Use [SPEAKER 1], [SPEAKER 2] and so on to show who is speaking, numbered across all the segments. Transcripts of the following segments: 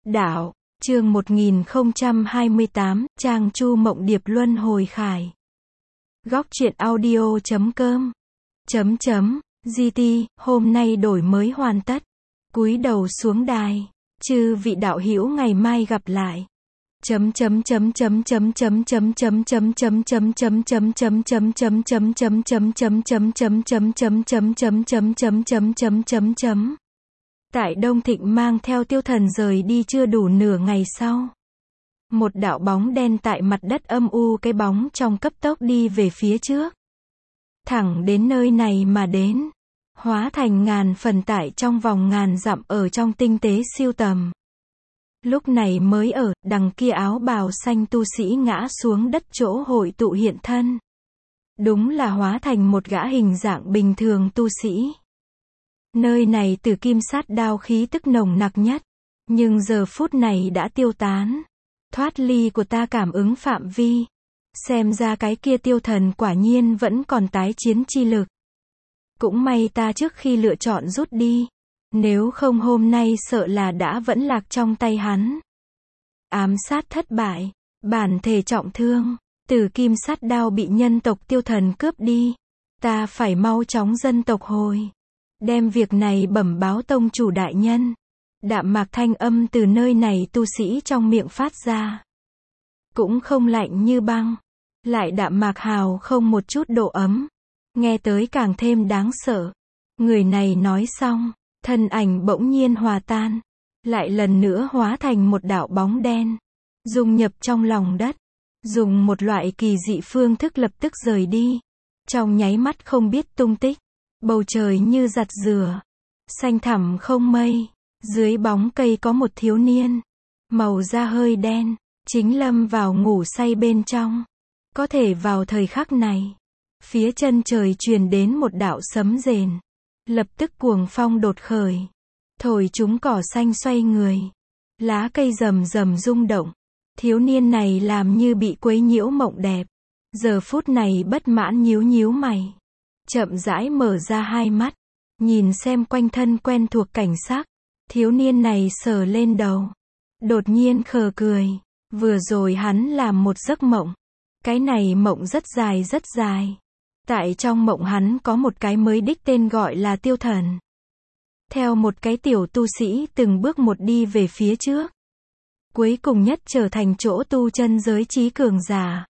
[SPEAKER 1] Đạo, chương 1028, trang Chu Mộng Điệp luân hồi khải. Góc truyện audio.com. GT, hôm nay đổi mới hoàn tất. Cúi đầu xuống đài. Chư vị đạo hữu ngày mai gặp lại. Tại Đông Thịnh mang theo Tiêu Thần rời đi chưa đủ nửa ngày sau. Một đạo bóng đen tại mặt đất âm u, cái bóng trong cấp tốc đi về phía trước. Thẳng đến nơi này mà đến. Hóa thành ngàn phần tại trong vòng ngàn dặm ở trong tinh tế siêu tầm. Lúc này mới ở, đằng kia áo bào xanh tu sĩ ngã xuống đất chỗ hội tụ hiện thân. Đúng là hóa thành một gã hình dạng bình thường tu sĩ. Nơi này từ kim sát đao khí tức nồng nặc nhất, nhưng giờ phút này đã tiêu tán, thoát ly của ta cảm ứng phạm vi. Xem ra cái kia Tiêu Thần quả nhiên vẫn còn tái chiến chi lực. Cũng may ta trước khi lựa chọn rút đi, nếu không hôm nay sợ là đã vẫn lạc trong tay hắn. Ám sát thất bại, bản thể trọng thương, từ kim sát đao bị nhân tộc Tiêu Thần cướp đi. Ta phải mau chóng dân tộc hồi. Đem việc này bẩm báo tông chủ đại nhân. Đạm mạc thanh âm từ nơi này tu sĩ trong miệng phát ra. Cũng không lạnh như băng, lại đạm mạc hào không một chút độ ấm. Nghe tới càng thêm đáng sợ. Người này nói xong, thân ảnh bỗng nhiên hòa tan, lại lần nữa hóa thành một đạo bóng đen, dung nhập trong lòng đất, dùng một loại kỳ dị phương thức lập tức rời đi. Trong nháy mắt không biết tung tích. Bầu trời như giặt rửa, xanh thẳm không mây, dưới bóng cây có một thiếu niên, màu da hơi đen, chính lâm vào ngủ say bên trong. Có thể vào thời khắc này, phía chân trời truyền đến một đạo sấm rền, lập tức cuồng phong đột khởi, thổi chúng cỏ xanh xoay người, lá cây rầm rầm rung động. Thiếu niên này làm như bị quấy nhiễu mộng đẹp, giờ phút này bất mãn nhíu nhíu mày. Chậm rãi mở ra hai mắt, nhìn xem quanh thân quen thuộc cảnh sắc. Thiếu niên này sờ lên đầu, đột nhiên khờ cười. Vừa rồi hắn làm một giấc mộng. Cái này mộng rất dài rất dài. Tại trong mộng hắn có một cái mới đích tên gọi là Tiêu Thần. Theo một cái tiểu tu sĩ từng bước một đi về phía trước. Cuối cùng nhất trở thành chỗ tu chân giới trí cường giả.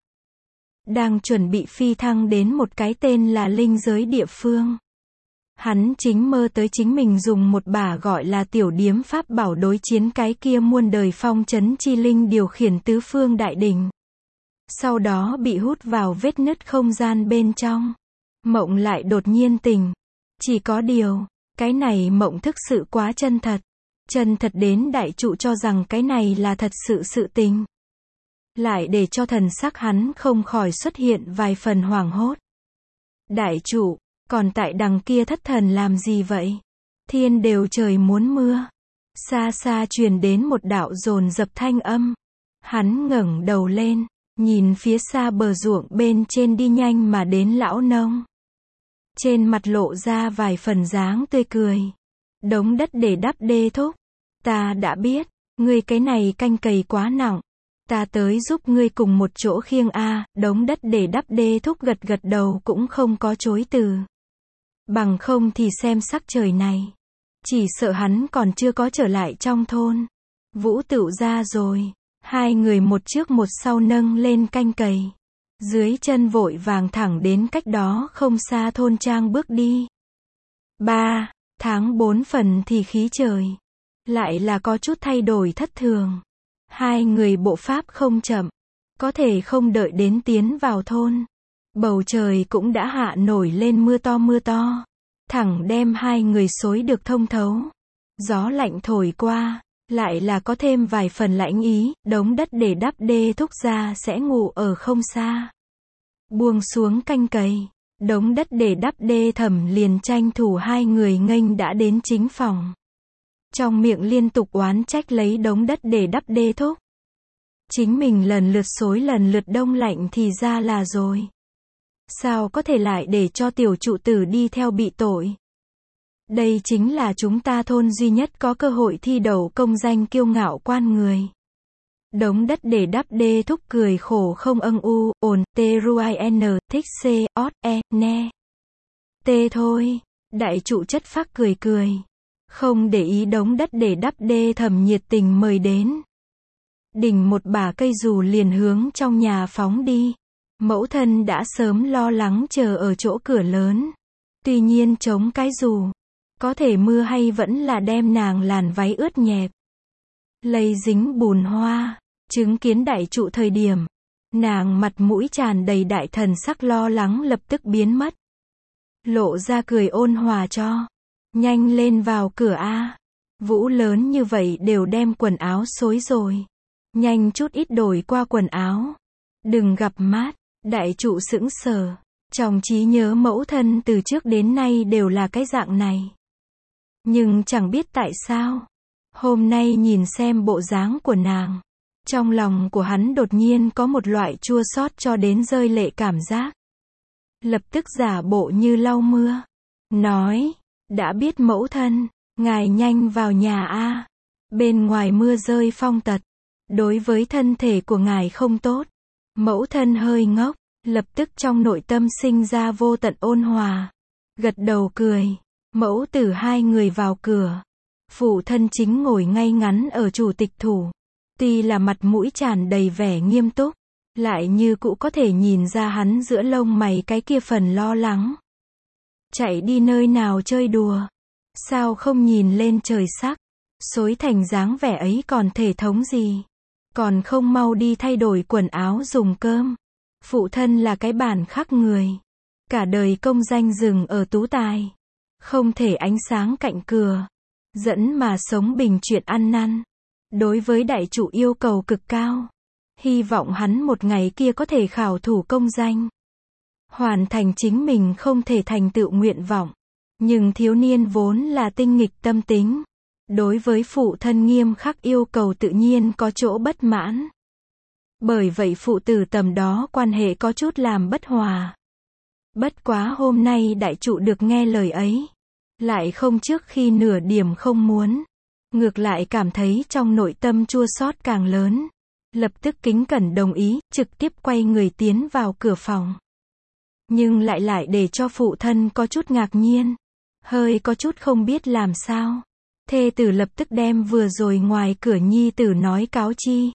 [SPEAKER 1] Đang chuẩn bị phi thăng đến một cái tên là linh giới địa phương. Hắn chính mơ tới chính mình dùng một bả gọi là tiểu điếm pháp bảo đối chiến cái kia muôn đời phong trấn chi linh điều khiển tứ phương đại đỉnh. Sau đó bị hút vào vết nứt không gian bên trong. Mộng lại đột nhiên tỉnh. Chỉ có điều, cái này mộng thực sự quá chân thật. Chân thật đến đại trụ cho rằng cái này là thật sự sự tình. Lại để cho thần sắc hắn không khỏi xuất hiện vài phần hoảng hốt. Đại chủ, còn tại đằng kia thất thần làm gì vậy? Thiên đều trời muốn mưa. Xa xa truyền đến một đạo dồn dập thanh âm. Hắn ngẩng đầu lên, nhìn phía xa bờ ruộng bên trên đi nhanh mà đến lão nông. Trên mặt lộ ra vài phần dáng tươi cười. Đống đất để đắp đê thúc. Ta đã biết, ngươi cái này canh cày quá nặng. Ta tới giúp ngươi cùng một chỗ khiêng a. Đống đất để đắp đê thúc gật gật đầu cũng không có chối từ. Bằng không thì xem sắc trời này. Chỉ sợ hắn còn chưa có trở lại trong thôn. Vũ tựu ra rồi. Hai người một trước một sau nâng lên canh cày. Dưới chân vội vàng thẳng đến cách đó không xa thôn trang bước đi. 3 tháng 4 phần thì khí trời. Lại là có chút thay đổi thất thường. Hai người bộ pháp không chậm. Có thể không đợi đến tiến vào thôn. Bầu trời cũng đã hạ nổi lên mưa to. Thẳng đem hai người xối được thông thấu. Gió lạnh thổi qua. Lại là có thêm vài phần lãnh ý. Đống đất để đắp đê thúc ra sẽ ngủ ở không xa. Buông xuống canh cày. Đống đất để đắp đê Thẩm liền tranh thủ hai người nghênh đã đến chính phòng. Trong miệng liên tục oán trách lấy đống đất để đắp đê thúc. Chính mình lần lượt xối lần lượt đông lạnh thì ra là rồi. Sao có thể lại để cho tiểu trụ tử đi theo bị tội? Đây chính là chúng ta thôn duy nhất có cơ hội thi đậu công danh kiêu ngạo quan người. Đống đất để đắp đê thúc cười khổ không âng u, ồn, tê ruai n, thích c, ót, e, ne. Tê thôi. Đại trụ chất phác cười cười. Không để ý đống đất để đắp đê thầm nhiệt tình mời đến. Đỉnh một bả cây dù liền hướng trong nhà phóng đi. Mẫu thân đã sớm lo lắng chờ ở chỗ cửa lớn. Tuy nhiên chống cái dù. Có thể mưa hay vẫn là đem nàng làn váy ướt nhẹp. Lây dính bùn hoa. Chứng kiến đại trụ thời điểm. Nàng mặt mũi tràn đầy đại thần sắc lo lắng lập tức biến mất. Lộ ra cười ôn hòa cho. Nhanh lên vào cửa a. Vũ lớn như vậy đều đem quần áo xối rồi. Nhanh chút ít đổi qua quần áo. Đừng gặp mát. Đại trụ sững sờ. Trong trí nhớ mẫu thân từ trước đến nay đều là cái dạng này. Nhưng chẳng biết tại sao. Hôm nay nhìn xem bộ dáng của nàng. Trong lòng của hắn đột nhiên có một loại chua xót cho đến rơi lệ cảm giác. Lập tức giả bộ như lau mưa. Nói. Đã biết mẫu thân. Ngài nhanh vào nhà a. Bên ngoài mưa rơi phong tật. Đối với thân thể của ngài không tốt. Mẫu thân hơi ngốc. Lập tức trong nội tâm sinh ra vô tận ôn hòa. Gật đầu cười. Mẫu tử hai người vào cửa. Phụ thân chính ngồi ngay ngắn ở chủ tịch thủ. Tuy là mặt mũi tràn đầy vẻ nghiêm túc. Lại như cũ có thể nhìn ra hắn giữa lông mày cái kia phần lo lắng. Chạy đi nơi nào chơi đùa. Sao không nhìn lên trời sắc. Xối thành dáng vẻ ấy còn thể thống gì. Còn không mau đi thay đổi quần áo dùng cơm. Phụ thân là cái bản khắc người. Cả đời công danh dừng ở tú tài. Không thể ánh sáng cạnh cửa. Dẫn mà sống bình chuyện ăn năn. Đối với đại trụ yêu cầu cực cao. Hy vọng hắn một ngày kia có thể khảo thủ công danh. Hoàn thành chính mình không thể thành tựu nguyện vọng. Nhưng thiếu niên vốn là tinh nghịch tâm tính. Đối với phụ thân nghiêm khắc yêu cầu tự nhiên có chỗ bất mãn. Bởi vậy phụ tử tầm đó quan hệ có chút làm bất hòa. Bất quá hôm nay đại trụ được nghe lời ấy. Lại không trước khi nửa điểm không muốn. Ngược lại cảm thấy trong nội tâm chua xót càng lớn. Lập tức kính cẩn đồng ý, trực tiếp quay người tiến vào cửa phòng. Nhưng lại để cho phụ thân có chút ngạc nhiên. Hơi có chút không biết làm sao. Thê tử lập tức đem vừa rồi ngoài cửa nhi tử nói cáo chi.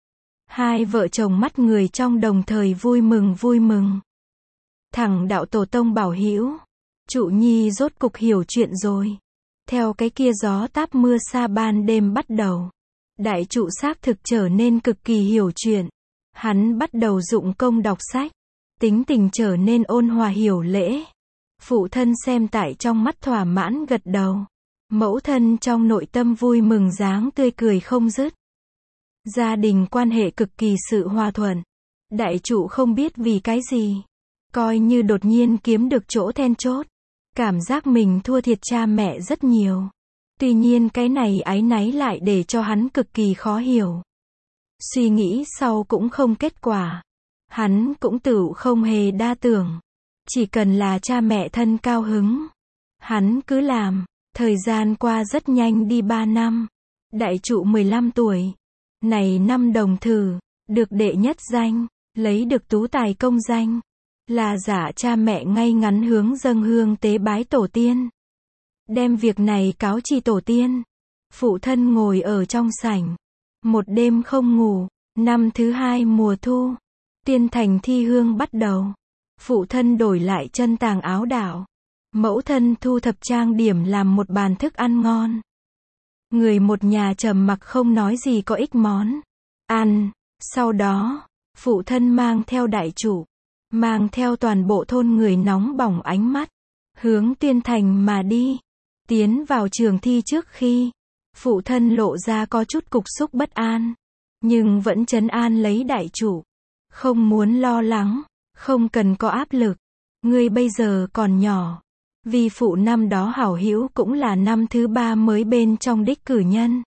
[SPEAKER 1] Hai vợ chồng mắt người trong đồng thời vui mừng. Thằng đạo tổ tông bảo hữu. Trụ nhi rốt cục hiểu chuyện rồi. Theo cái kia gió táp mưa sa ban đêm bắt đầu. Đại trụ xác thực trở nên cực kỳ hiểu chuyện. Hắn bắt đầu dụng công đọc sách. Tính tình trở nên ôn hòa hiểu lễ. Phụ thân xem tại trong mắt thỏa mãn gật đầu. Mẫu thân trong nội tâm vui mừng dáng tươi cười không dứt. Gia đình quan hệ cực kỳ sự hòa thuận. Đại trụ không biết vì cái gì. Coi như đột nhiên kiếm được chỗ then chốt. Cảm giác mình thua thiệt cha mẹ rất nhiều. Tuy nhiên cái này áy náy lại để cho hắn cực kỳ khó hiểu. Suy nghĩ sau cũng không kết quả. Hắn cũng tự không hề đa tưởng. Chỉ cần là cha mẹ thân cao hứng. Hắn cứ làm. Thời gian qua rất nhanh đi 3 năm. Đại trụ 15 tuổi. Này năm đồng thử. Được đệ nhất danh. Lấy được tú tài công danh. Là giả cha mẹ ngay ngắn hướng dâng hương tế bái tổ tiên. Đem việc này cáo chi tổ tiên. Phụ thân ngồi ở trong sảnh. Một đêm không ngủ. Năm thứ 2 mùa thu. Tiên thành thi hương bắt đầu. Phụ thân đổi lại chân tàng áo đảo. Mẫu thân thu thập trang điểm làm một bàn thức ăn ngon. Người một nhà trầm mặc không nói gì có ích món. Ăn. Sau đó, phụ thân mang theo đại trụ. Mang theo toàn bộ thôn người nóng bỏng ánh mắt. Hướng Tiên thành mà đi. Tiến vào trường thi trước khi. Phụ thân lộ ra có chút cục xúc bất an. Nhưng vẫn trấn an lấy đại trụ. Không muốn lo lắng. Không cần có áp lực. Ngươi bây giờ còn nhỏ. Vì phụ năm đó hảo hữu cũng là năm thứ 3 mới bên trong đích cử nhân.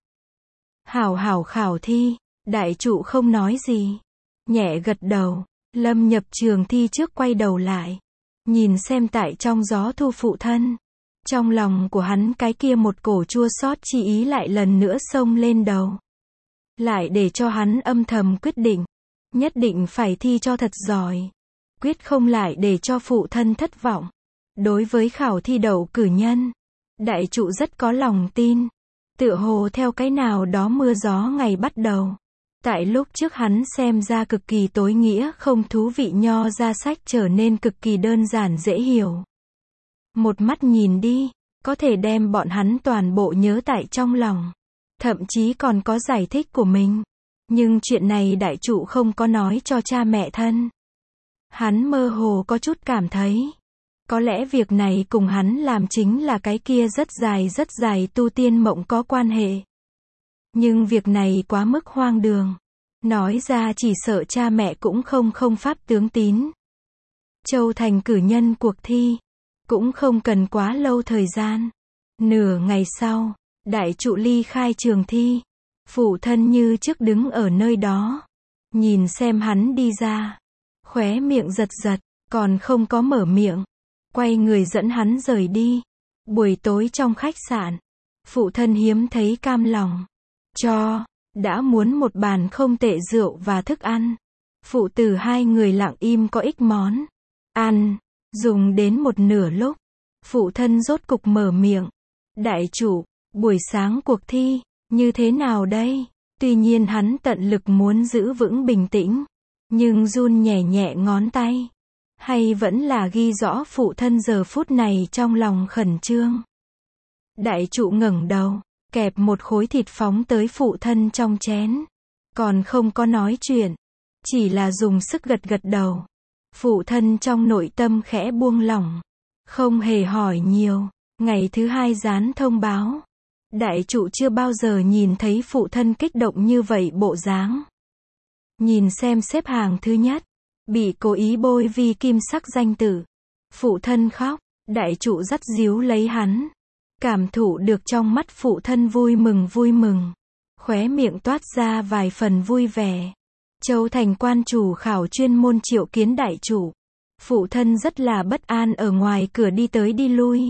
[SPEAKER 1] Hảo khảo thi. Đại trụ không nói gì. Nhẹ gật đầu. Lâm nhập trường thi trước quay đầu lại. Nhìn xem tại trong gió thu phụ thân. Trong lòng của hắn cái kia một cổ chua xót chi ý lại lần nữa xông lên đầu. Lại để cho hắn âm thầm quyết định. Nhất định phải thi cho thật giỏi. Quyết không lại để cho phụ thân thất vọng. Đối với khảo thi đậu cử nhân, đại trụ rất có lòng tin. Tựa hồ theo cái nào đó mưa gió ngày bắt đầu. Tại lúc trước hắn xem ra cực kỳ tối nghĩa không thú vị nho ra sách trở nên cực kỳ đơn giản dễ hiểu. Một mắt nhìn đi, có thể đem bọn hắn toàn bộ nhớ tại trong lòng. Thậm chí còn có giải thích của mình. Nhưng chuyện này đại trụ không có nói cho cha mẹ thân. Hắn mơ hồ có chút cảm thấy. Có lẽ việc này cùng hắn làm chính là cái kia rất dài tu tiên mộng có quan hệ. Nhưng việc này quá mức hoang đường. Nói ra chỉ sợ cha mẹ cũng không pháp tướng tín. Châu Thành cử nhân cuộc thi. Cũng không cần quá lâu thời gian. Nửa ngày sau, đại trụ ly khai trường thi. Phụ thân như trước đứng ở nơi đó. Nhìn xem hắn đi ra. Khóe miệng giật giật, còn không có mở miệng. Quay người dẫn hắn rời đi. Buổi tối trong khách sạn. Phụ thân hiếm thấy cam lòng. Đã muốn một bàn không tệ rượu và thức ăn. Phụ tử hai người lặng im có ích món. Ăn. Dùng đến một nửa lúc. Phụ thân rốt cục mở miệng. Đại chủ, buổi sáng cuộc thi, như thế nào đây? Tuy nhiên hắn tận lực muốn giữ vững bình tĩnh. Nhưng run nhẹ nhẹ ngón tay. Hay vẫn là ghi rõ phụ thân giờ phút này trong lòng khẩn trương. Đại trụ ngẩng đầu, kẹp một khối thịt phóng tới phụ thân trong chén. Còn không có nói chuyện. Chỉ là dùng sức gật đầu. Phụ thân trong nội tâm khẽ buông lỏng. Không hề hỏi nhiều. Ngày thứ hai dán thông báo. Đại trụ chưa bao giờ nhìn thấy phụ thân kích động như vậy bộ dáng. Nhìn xem xếp hàng thứ nhất. Bị cố ý bôi vi kim sắc danh tử. Phụ thân khóc. Đại trụ dắt díu lấy hắn. Cảm thụ được trong mắt phụ thân vui mừng. Khóe miệng toát ra vài phần vui vẻ. Châu Thành quan chủ khảo chuyên môn triệu kiến đại trụ. Phụ thân rất là bất an ở ngoài cửa đi tới đi lui.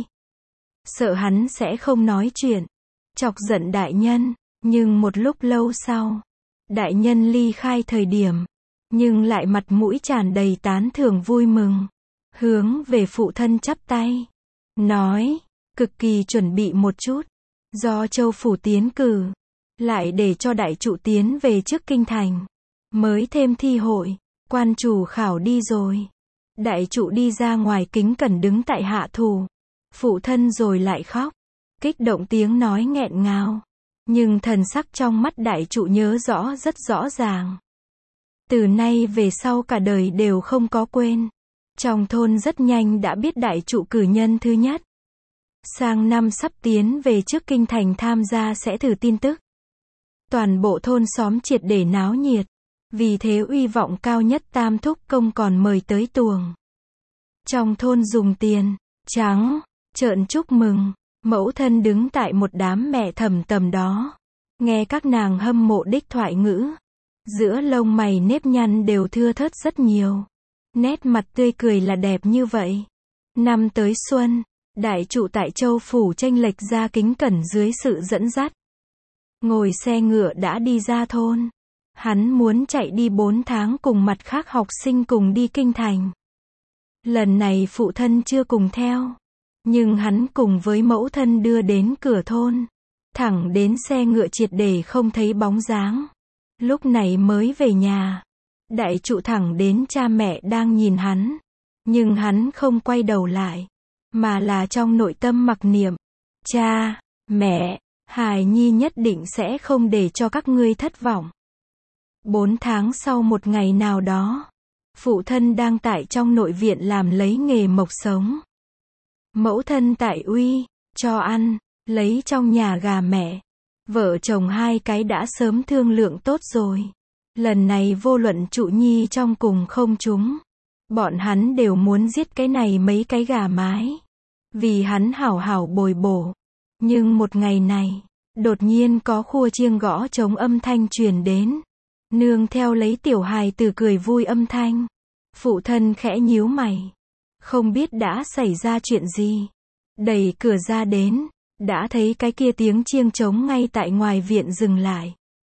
[SPEAKER 1] Sợ hắn sẽ không nói chuyện. Chọc giận đại nhân. Nhưng một lúc lâu sau. Đại nhân ly khai thời điểm. Nhưng lại mặt mũi tràn đầy tán thưởng vui mừng. Hướng về phụ thân chắp tay. Nói. Cực kỳ chuẩn bị một chút. Do châu phủ tiến cử. Lại để cho đại trụ tiến về trước kinh thành. Mới thêm thi hội. Quan chủ khảo đi rồi. Đại trụ đi ra ngoài kính cẩn đứng tại hạ thủ. Phụ thân rồi lại khóc. Kích động tiếng nói nghẹn ngào. Nhưng thần sắc trong mắt đại trụ nhớ rõ rất rõ ràng. Từ nay về sau cả đời đều không có quên. Trong thôn rất nhanh đã biết đại trụ cử nhân thứ nhất. Sang năm sắp tiến về trước kinh thành tham gia sẽ thử tin tức. Toàn bộ thôn xóm triệt để náo nhiệt. Vì thế uy vọng cao nhất Tam Thúc Công còn mời tới tuồng. Trong thôn dùng tiền trắng trợn chúc mừng. Mẫu thân đứng tại một đám mẹ thầm tầm đó. Nghe các nàng hâm mộ đích thoại ngữ. Giữa lông mày nếp nhăn đều thưa thớt rất nhiều. Nét mặt tươi cười là đẹp như vậy. Năm tới xuân, đại trụ tại châu phủ chênh lệch ra kính cẩn dưới sự dẫn dắt. Ngồi xe ngựa đã đi ra thôn. Hắn muốn chạy đi 4 tháng cùng mặt khác học sinh cùng đi kinh thành. Lần này phụ thân chưa cùng theo. Nhưng hắn cùng với mẫu thân đưa đến cửa thôn. Thẳng đến xe ngựa triệt để không thấy bóng dáng. Lúc này mới về nhà. Đại trụ thẳng đến cha mẹ đang nhìn hắn. Nhưng hắn không quay đầu lại. Mà là trong nội tâm mặc niệm. Cha, mẹ, hài nhi nhất định sẽ không để cho các ngươi thất vọng. 4 tháng sau một ngày nào đó. Phụ thân đang tại trong nội viện làm lấy nghề mộc sống. Mẫu thân tại uy, cho ăn, lấy trong nhà gà mẹ. Vợ chồng hai cái đã sớm thương lượng tốt rồi. Lần này vô luận trụ nhi trong cùng không chúng. Bọn hắn đều muốn giết cái này mấy cái gà mái. Vì hắn hảo hảo bồi bổ. Nhưng một ngày này, đột nhiên có khua chiêng gõ trống âm thanh truyền đến. Nương theo lấy tiểu hài tử cười vui âm thanh. Phụ thân khẽ nhíu mày. Không biết đã xảy ra chuyện gì. Đẩy cửa ra đến, đã thấy cái kia tiếng chiêng trống ngay tại ngoài viện dừng lại.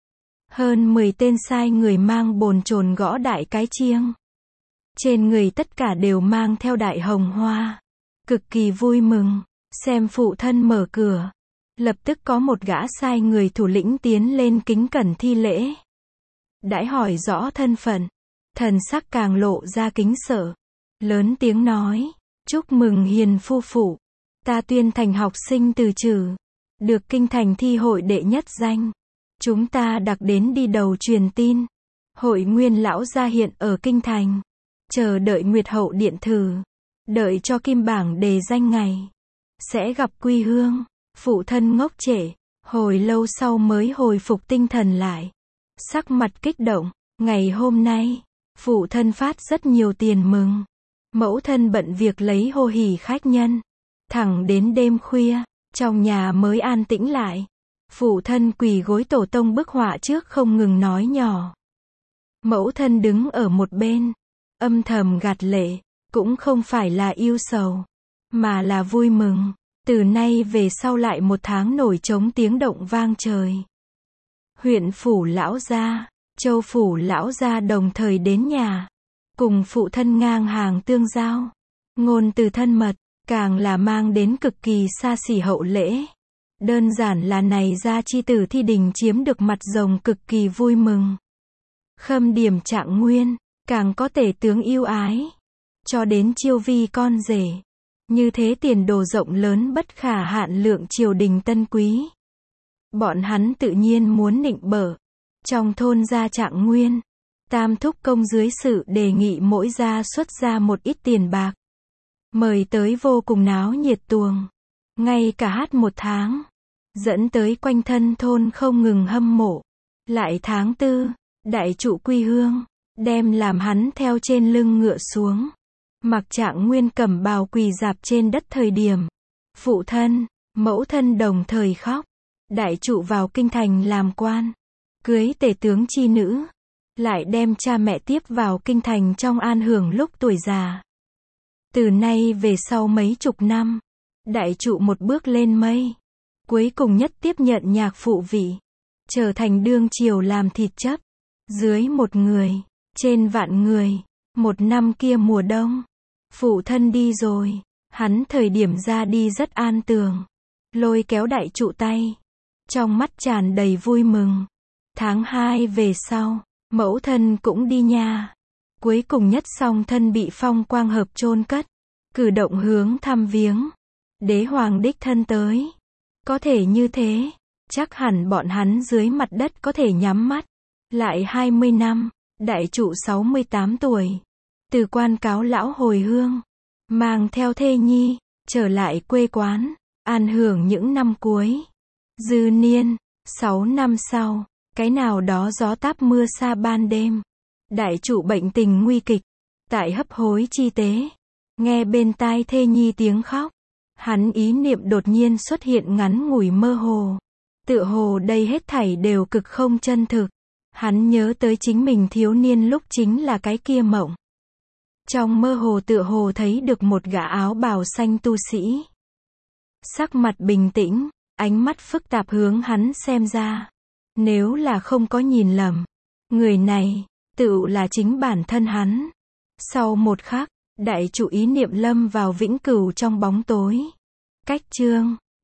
[SPEAKER 1] Hơn 10 tên sai người mang bồn chồn gõ đại cái chiêng. Trên người tất cả đều mang theo đại hồng hoa. Cực kỳ vui mừng, xem phụ thân mở cửa. Lập tức có một gã sai người thủ lĩnh tiến lên kính cẩn thi lễ. Đãi hỏi rõ thân phận, thần sắc càng lộ ra kính sợ. Lớn tiếng nói, chúc mừng hiền phu phụ. Ta tuyên thành học sinh từ trừ, được kinh thành thi hội đệ nhất danh. Chúng ta đặc đến đi đầu truyền tin. Hội nguyên lão gia hiện ở kinh thành. Chờ đợi Nguyệt hậu điện thử. Đợi cho kim bảng đề danh ngày. Sẽ gặp quy hương. Phụ thân ngốc trệ. Hồi lâu sau mới hồi phục tinh thần lại. Sắc mặt kích động. Ngày hôm nay, phụ thân phát rất nhiều tiền mừng. Mẫu thân bận việc lấy hô hỉ khách nhân. Thẳng đến đêm khuya, trong nhà mới an tĩnh lại. Phụ thân quỳ gối tổ tông bức họa trước không ngừng nói nhỏ. Mẫu thân đứng ở một bên, âm thầm gạt lệ, cũng không phải là yêu sầu, mà là vui mừng. Từ nay về sau lại một tháng nổi trống tiếng động vang trời. Huyện phủ lão gia, châu phủ lão gia đồng thời đến nhà, cùng phụ thân ngang hàng tương giao. Ngôn từ thân mật, càng là mang đến cực kỳ xa xỉ hậu lễ. Đơn giản là này gia chi tử thi đình chiếm được mặt rồng cực kỳ vui mừng. Khâm điểm Trạng Nguyên, càng có tể tướng yêu ái. Cho đến chiêu vi con rể. Như thế tiền đồ rộng lớn bất khả hạn lượng triều đình tân quý. Bọn hắn tự nhiên muốn nịnh bợ. Trong thôn gia Trạng Nguyên, tam thúc công dưới sự đề nghị mỗi gia xuất ra một ít tiền bạc. Mời tới vô cùng náo nhiệt tuồng. Ngay cả hát một tháng. Dẫn tới quanh thân thôn không ngừng hâm mộ. Lại tháng 4, đại trụ quy hương, đem làm hắn theo trên lưng ngựa xuống. Mặc Trạng Nguyên cầm bào quỳ dạp trên đất thời điểm. Phụ thân, mẫu thân đồng thời khóc. Đại trụ vào kinh thành làm quan. Cưới tể tướng chi nữ. Lại đem cha mẹ tiếp vào kinh thành trong an hưởng lúc tuổi già. Từ nay về sau mấy chục năm, đại trụ một bước lên mây. Cuối cùng nhất tiếp nhận nhạc phụ vị. Trở thành đương triều làm thịt chấp. Dưới một người, trên vạn người. Một năm kia mùa đông, phụ thân đi rồi. Hắn thời điểm ra đi rất an tường. Lôi kéo đại trụ tay. Trong mắt tràn đầy vui mừng. Tháng 2 về sau, mẫu thân cũng đi nha. Cuối cùng nhất song thân bị phong quang hợp chôn cất. Cử động hướng thăm viếng. Đế hoàng đích thân tới. Có thể như thế, chắc hẳn bọn hắn dưới mặt đất có thể nhắm mắt. Lại 20 năm, đại trụ 68 tuổi. Từ quan cáo lão hồi hương. Mang theo thê nhi, trở lại quê quán. An hưởng những năm cuối. Dư niên, 6 năm sau, cái nào đó gió táp mưa xa ban đêm. Đại trụ bệnh tình nguy kịch. Tại hấp hối chi tế. Nghe bên tai thê nhi tiếng khóc. Hắn ý niệm đột nhiên xuất hiện ngắn ngủi mơ hồ. Tựa hồ đây hết thảy đều cực không chân thực. Hắn nhớ tới chính mình thiếu niên lúc chính là cái kia mộng. Trong mơ hồ tựa hồ thấy được một gã áo bào xanh tu sĩ. Sắc mặt bình tĩnh, ánh mắt phức tạp hướng hắn xem ra. Nếu là không có nhìn lầm, người này, tựu là chính bản thân hắn. Sau một khắc, đại trụ ý niệm lâm vào vĩnh cửu trong bóng tối. Cách chương